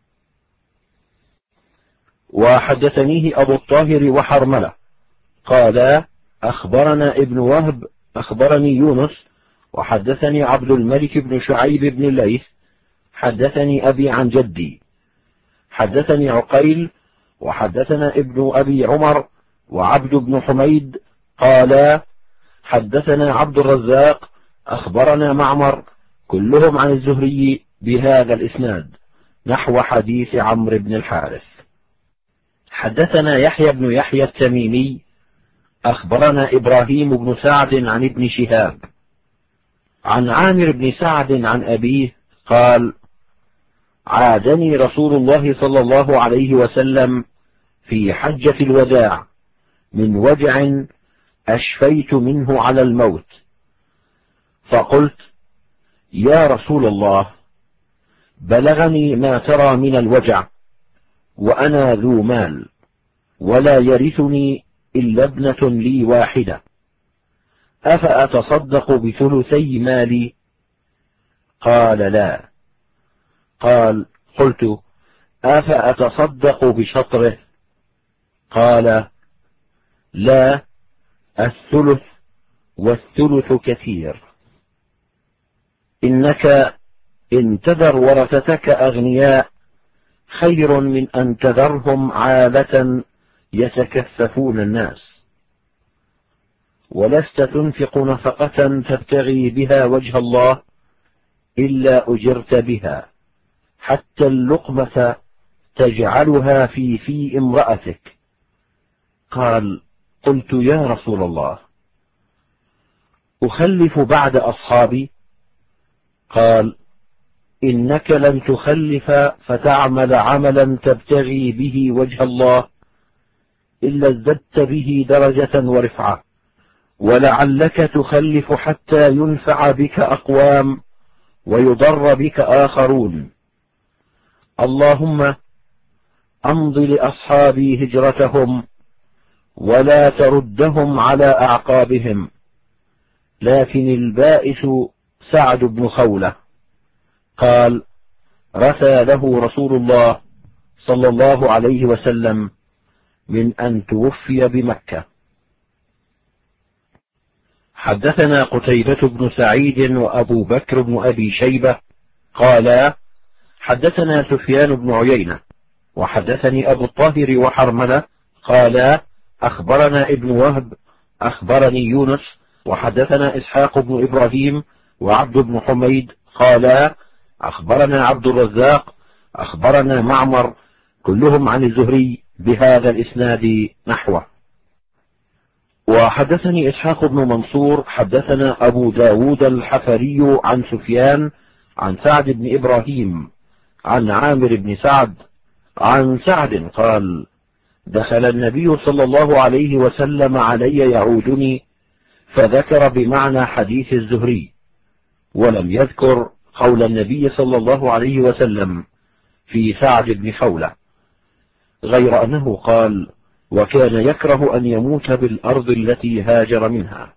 وحدثنيه أبو الطاهر وحرملة قال أخبرنا ابن وهب أخبرني يونس وحدثني عبد الملك بن شعيب بن الليث حدثني أبي عن جدي حدثني عقيل وحدثنا ابن أبي عمر وعبد بن حميد قالا حدثنا عبد الرزاق أخبرنا معمر كلهم عن الزهري بهذا الإسناد نحو حديث عمرو بن الحارث. حدثنا يحيى بن يحيى التميمي أخبرنا إبراهيم بن سعد عن ابن شهاب عن عامر بن سعد عن أبيه قال: عادني رسول الله صلى الله عليه وسلم في حجة الوداع من وجع أشفيت منه على الموت، فقلت: يا رسول الله، بلغني ما ترى من الوجع وأنا ذو مال ولا يرثني إلا ابنة لي واحدة، أفأتصدق بثلثي مالي؟ قال: لا. قال: قلت: أفأتصدق بشطره؟ قال: لا، الثلث والثلث كثير. إنك إن تذر ورثتك أغنياء خير من أن تذرهم عالة يتكففون الناس، ولست تنفق نفقة تبتغي بها وجه الله إلا أجرت بها، حتى اللقمة تجعلها في امرأتك. قال: قلت: يا رسول الله، أخلف بعد أصحابي؟ قال: إنك لن تخلف فتعمل عملا تبتغي به وجه الله إلا ازددت به درجة ورفعة، ولعلك تخلف حتى ينفع بك أقوام ويضر بك آخرون. اللهم أمض لأصحابي هجرتهم ولا تردهم على أعقابهم. لكن البائس سعد بن خولة. قال: رثى له رسول الله صلى الله عليه وسلم من أن توفي بمكة. حدثنا قتيبة بن سعيد وأبو بكر بن أبي شيبة قالا: حدثنا سفيان بن عيينة وحدثني أبو الطاهر وحرملة قالا: أخبرنا ابن وهب أخبرني يونس وحدثنا إسحاق بن إبراهيم وعبد بن حميد قالا: أخبرنا عبد الرزاق أخبرنا معمر كلهم عن الزهري بهذا الإسناد نحوه. وحدثني إسحاق بن منصور حدثنا أبو داود الحفري عن سفيان عن سعد بن إبراهيم عن عامر بن سعد عن سعد قال: دخل النبي صلى الله عليه وسلم علي يعودني، فذكر بمعنى حديث الزهري، ولم يذكر قول النبي صلى الله عليه وسلم في سعد بن خولة، غير أنه قال: وكان يكره أن يموت بالأرض التي هاجر منها.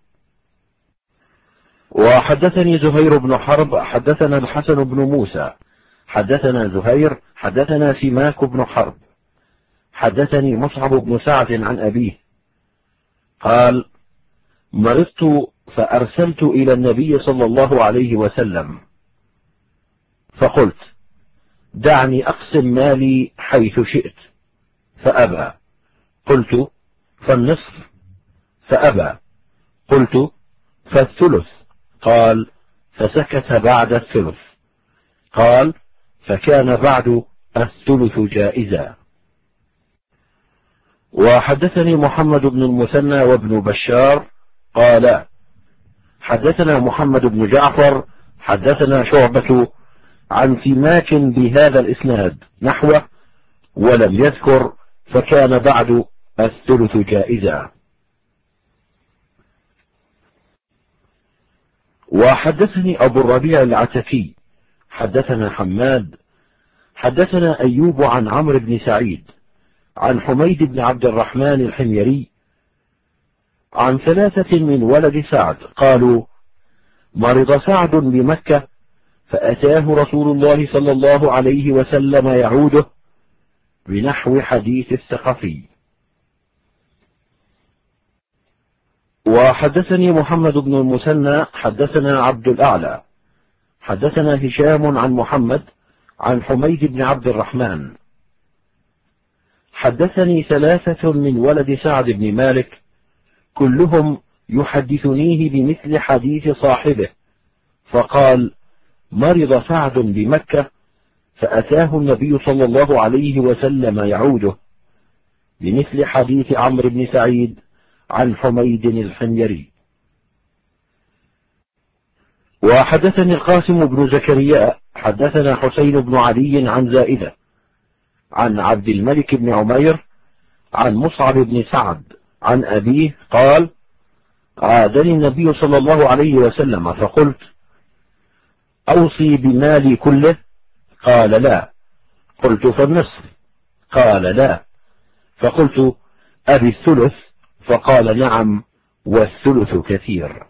وحدثني زهير بن حرب حدثنا الحسن بن موسى حدثنا زهير حدثنا سماك بن حرب حدثني مصعب بن سعد عن أبيه قال: مرضت فأرسلت إلى النبي صلى الله عليه وسلم فقلت: دعني أقسم مالي حيث شئت، فأبى. قلت: فالنصف؟ فأبى. قلت: فالثلث؟ قال: فسكت بعد الثلث. قال: فكان بعد الثلث جائزا. وحدثني محمد بن المثنى وابن بشار قال: حدثنا محمد بن جعفر حدثنا شعبة عن سماك بهذا الإسناد نحوه، ولم يذكر فكان بعد الثلث جائزا. وحدثني أبو الربيع العتكي حدثنا حماد حدثنا أيوب عن عمرو بن سعيد عن حميد بن عبد الرحمن الحميري عن 3 من ولد سعد قالوا: مرض سعد بمكة فأتاه رسول الله صلى الله عليه وسلم يعوده بنحو حديث الثقفي. وحدثني محمد بن المثنى حدثنا عبد الأعلى حدثنا هشام عن محمد عن حميد بن عبد الرحمن حدثني 3 من ولد سعد بن مالك كلهم يحدثنيه بمثل حديث صاحبه، فقال: مرض سعد بمكة فأتاه النبي صلى الله عليه وسلم يعوده بمثل حديث عمرو بن سعيد عن حميد الحميري. وحدثني القاسم بن زكريا حدثنا حسين بن علي عن زائدة عن عبد الملك بن عمير عن مصعب بن سعد عن أبيه قال: عادني النبي صلى الله عليه وسلم فقلت: أوصي بمالي كله؟ قال: لا. قلت: فالنصف؟ قال: لا. فقلت: أبي الثلث؟ فقال: نعم، والثلث كثير.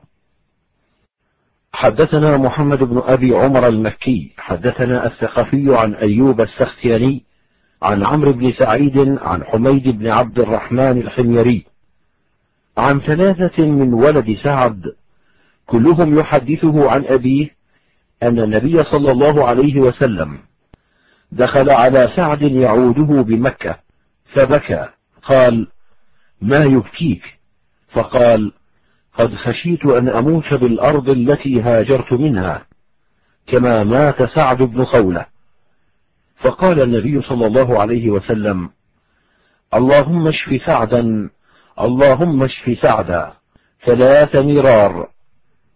حدثنا محمد بن أبي عمر المكي حدثنا الثقفي عن أيوب السختياني عن عمرو بن سعيد عن حميد بن عبد الرحمن الحميري عن 3 من ولد سعد كلهم يحدثه عن أبيه أن النبي صلى الله عليه وسلم دخل على سعد يعوده بمكة فبكى. قال: ما يبكيك؟ فقال: قد خشيت أن أموت بالأرض التي هاجرت منها كما مات سعد بن خولة. فقال النبي صلى الله عليه وسلم: اللهم اشف سعدا، اللهم اشف سعدا 3 مرار،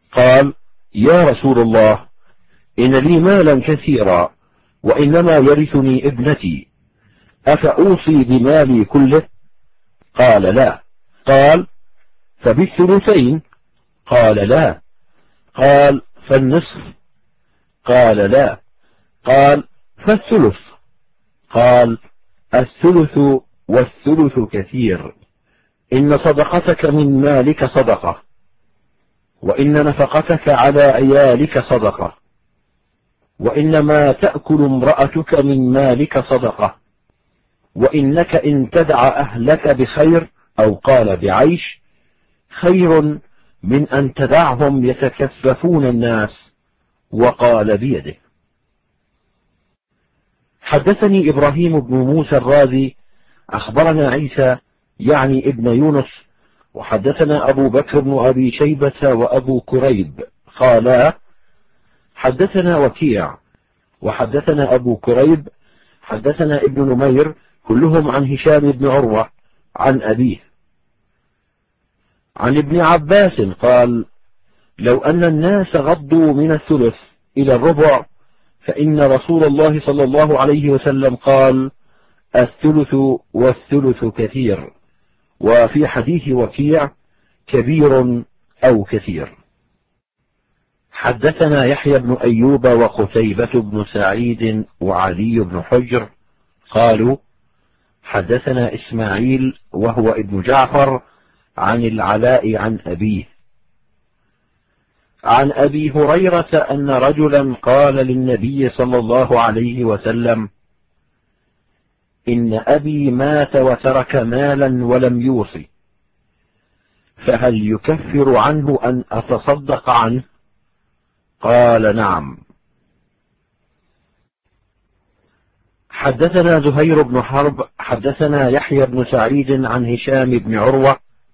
قال: يا رسول الله، إن لي مالا كثيرا وإنما يرثني ابنتي، أفأوصي بمالي كله؟ قال: لا. قال: فبالثلثين؟ قال: لا. قال: فالنصف؟ قال: لا. قال: فالثلث؟ قال: الثلث والثلث كثير، إن صدقتك من مالك صدقة، وإن نفقتك على عيالك صدقة، وإنما تأكل امرأتك من مالك صدقة، وإنك إن تدع أهلك بخير أو قال بعيش خير من أن تدعهم يتكففون الناس، وقال بيده. حدثني إبراهيم بن موسى الرازي أخبرنا عيسى يعني ابن يونس، وحدثنا أبو بكر بن أبي شيبة وأبو كريب قالا: حدثنا وكيع، وحدثنا أبو كريب حدثنا ابن نمير، كلهم عن هشام بن عروة عن أبيه عن ابن عباس قال: لو أن الناس غضوا من الثلث إلى الربع فإن رسول الله صلى الله عليه وسلم قال: الثلث والثلث كثير. وفي حديث وكيع: كبير أو كثير. حدثنا يحيى بن أيوب وقتيبة بن سعيد وعلي بن حجر قالوا: حدثنا إسماعيل وهو ابن جعفر عن العلاء عن أبيه عن أبي هريرة أن رجلا قال للنبي صلى الله عليه وسلم: إن أبي مات وترك مالا ولم يوصي، فهل يكفر عنه أن أتصدق عنه؟ قال: نعم. حدثنا زهير بن حرب حدثنا يحيى بن سعيد عن هشام بن عروة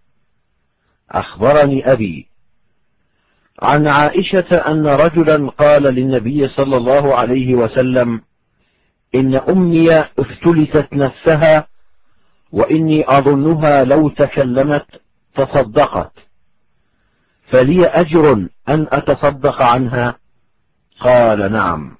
أخبرني أبي عن عائشة أن رجلا قال للنبي صلى الله عليه وسلم: إن أمي افتلتت نفسها وإني أظنها لو تكلمت تصدقت، فلي أجر أن أتصدق عنها؟ قال: نعم.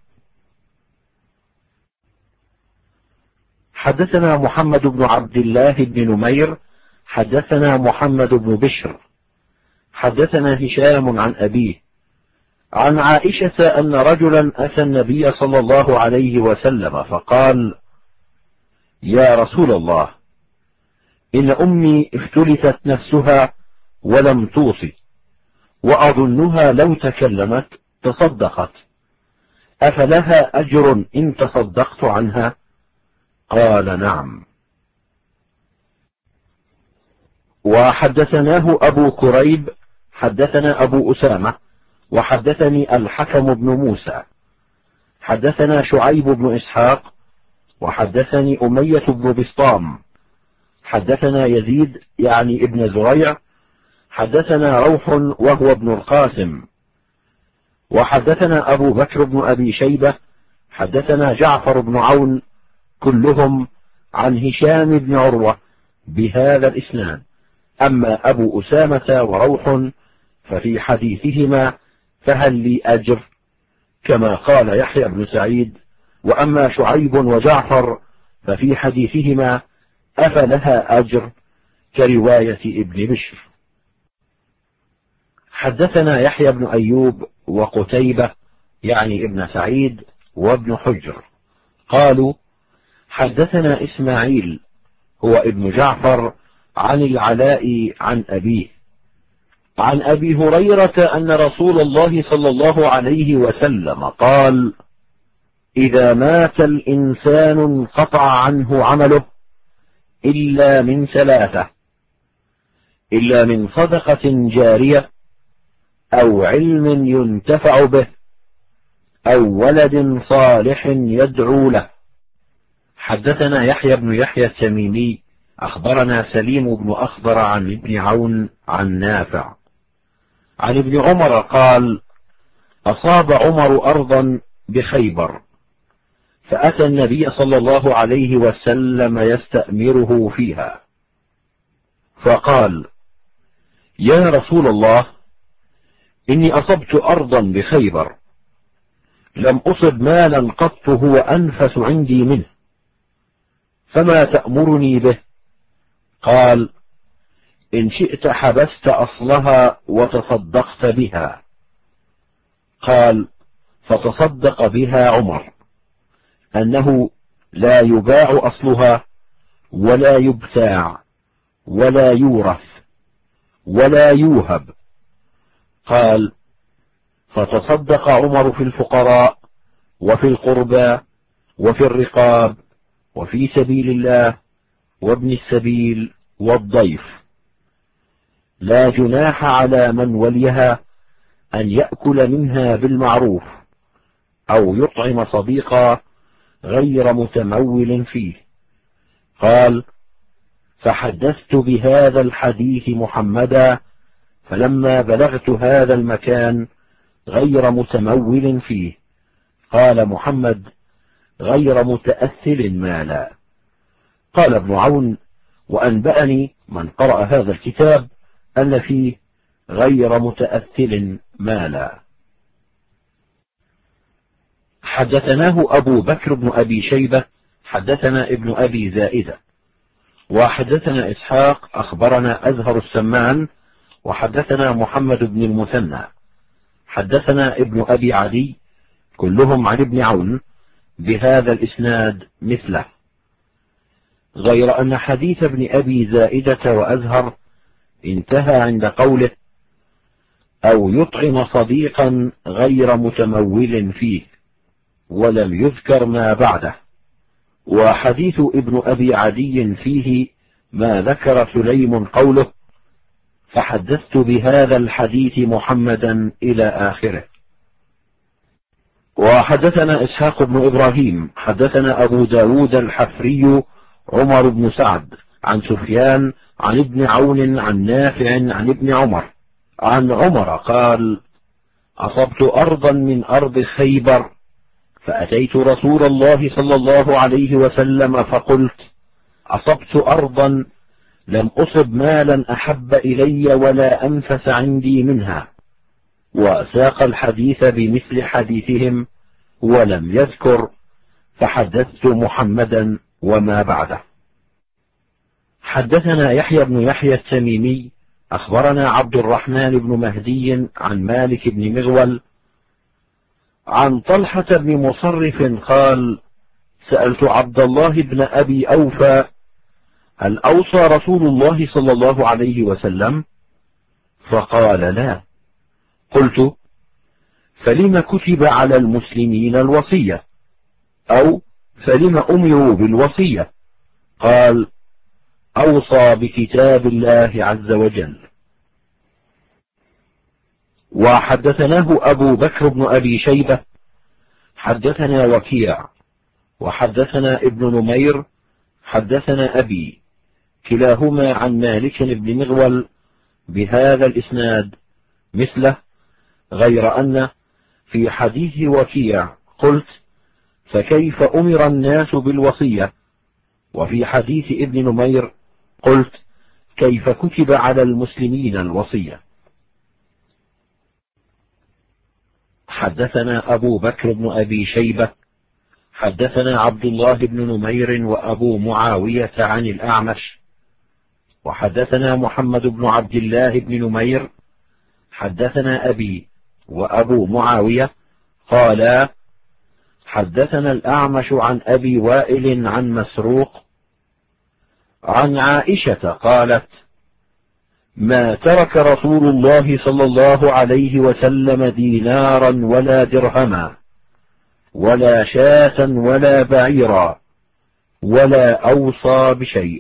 حدثنا محمد بن عبد الله بن نمير حدثنا محمد بن بشر حدثنا هشام عن أبيه عن عائشة أن رجلا أتى النبي صلى الله عليه وسلم فقال: يا رسول الله، إن أمي افتلتت نفسها ولم توصي، وأظنها لو تكلمت تصدقت، أفلها أجر إن تصدقت عنها؟ قال: نعم. وحدثناه أبو كريب حدثنا أبو أسامة وحدثني الحكم بن موسى حدثنا شعيب بن إسحاق وحدثني أمية بن بسطام حدثنا يزيد يعني ابن زريع حدثنا روح وهو ابن القاسم وحدثنا أبو بكر بن أبي شيبة حدثنا جعفر بن عون كلهم عن هشام بن عروة بهذا الإسناد. أما أبو أسامة وروح ففي حديثهما فهل لي أجر كما قال يحيى بن سعيد، وأما شعيب وجعفر ففي حديثهما أفلها أجر كرواية ابن بشر. حدثنا يحيى بن أيوب وقتيبة يعني ابن سعيد وابن حجر قالوا: حدثنا إسماعيل هو ابن جعفر عن العلاء عن أبيه عن أبي هريرة أن رسول الله صلى الله عليه وسلم قال: إذا مات الإنسان انقطع عنه عمله إلا من ثلاثة: إلا من صدقة جارية أو علم ينتفع به أو ولد صالح يدعو له. حدثنا يحيى بن يحيى التميمي أخبرنا سليم بن أخضر عن ابن عون عن نافع عن ابن عمر قال: أصاب عمر أرضا بخيبر فأتى النبي صلى الله عليه وسلم يستأمره فيها، فقال: يا رسول الله، إني أصبت أرضا بخيبر لم أصب مالا قط هو أنفس عندي منه، فما تأمرني به؟ قال: إن شئت حبست أصلها وتصدقت بها. قال: فتصدق بها عمر أنه لا يباع أصلها ولا يبتاع ولا يورث ولا يوهب. قال: فتصدق عمر في الفقراء وفي القربى وفي الرقاب وفي سبيل الله وابن السبيل والضيف. لا جناح على من وليها أن يأكل منها بالمعروف أو يطعم صديقا غير متمول فيه. قال: فحدثت بهذا الحديث محمدا، فلما بلغت هذا المكان غير متمول فيه. قال محمد: غير متأثل مالا. قال ابن عون: وأنبأني من قرأ هذا الكتاب أن فيه غير متأثل مالا. حدثناه أبو بكر بن أبي شيبة حدثنا ابن أبي زائدة وحدثنا إسحاق أخبرنا أزهر السمان وحدثنا محمد بن المثنى حدثنا ابن أبي عدي كلهم عن ابن عون بهذا الإسناد مثله، غير أن حديث ابن أبي زائدة وأزهر انتهى عند قوله: أو يطعم صديقا غير متمول فيه، ولم يذكر ما بعده. وحديث ابن أبي عدي فيه ما ذكر سليم قوله: فحدثت بهذا الحديث محمدا إلى آخره. وحدثنا إسحاق بن إبراهيم حدثنا أبو داود الحفري عمر بن سعد عن سفيان عن ابن عون عن نافع عن ابن عمر عن عمر قال: أصبت أرضا من أرض خيبر فأتيت رسول الله صلى الله عليه وسلم فقلت: أصبت أرضا لم أصب مالا أحب إلي ولا أنفس عندي منها، وساق الحديث بمثل حديثهم ولم يذكر، فحدثت محمدا وما بعده. حدثنا يحيى بن يحيى التميمي أخبرنا عبد الرحمن بن مهدي عن مالك بن مغول عن طلحة بن مصرف قال: سألت عبد الله بن أبي أوفى: هل أوصى رسول الله صلى الله عليه وسلم؟ فقال: لا. قلت: فلم كتب على المسلمين الوصية؟ أو فلم أمروا بالوصية؟ قال: أوصى بكتاب الله عز وجل. وحدثناه أبو بكر بن أبي شيبة حدثنا وكيع وحدثنا ابن نمير حدثنا أبي كلاهما عن مالك بن مغول بهذا الإسناد مثله، غير أن في حديث وكيع قلت: فكيف أمر الناس بالوصية؟ وفي حديث ابن نمير قلت: كيف كتب على المسلمين الوصية؟ حدثنا أبو بكر بن أبي شيبة حدثنا عبد الله بن نمير وأبو معاوية عن الأعمش وحدثنا محمد بن عبد الله بن نمير حدثنا أبي وأبو معاوية قالا: حدثنا الأعمش عن أبي وائل عن مسروق عن عائشة قالت: ما ترك رسول الله صلى الله عليه وسلم دينارا ولا درهما ولا شاة ولا بعيرا ولا أوصى بشيء.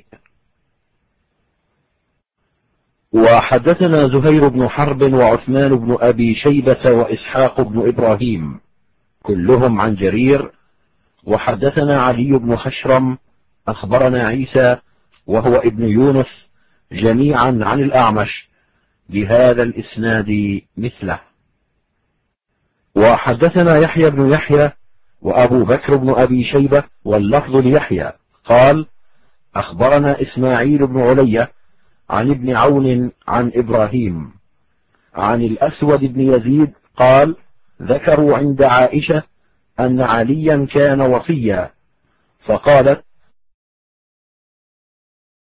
وحدثنا زهير بن حرب وعثمان بن أبي شيبة وإسحاق بن إبراهيم كلهم عن جرير، وحدثنا علي بن خشرم أخبرنا عيسى وهو ابن يونس جميعا عن الأعمش بهذا الإسناد مثله. وحدثنا يحيى بن يحيى وأبو بكر بن أبي شيبة واللفظ ليحيى قال: أخبرنا إسماعيل بن علية عن ابن عون عن إبراهيم عن الأسود بن يزيد قال: ذكروا عند عائشة أن عليا كان وصيا، فقالت: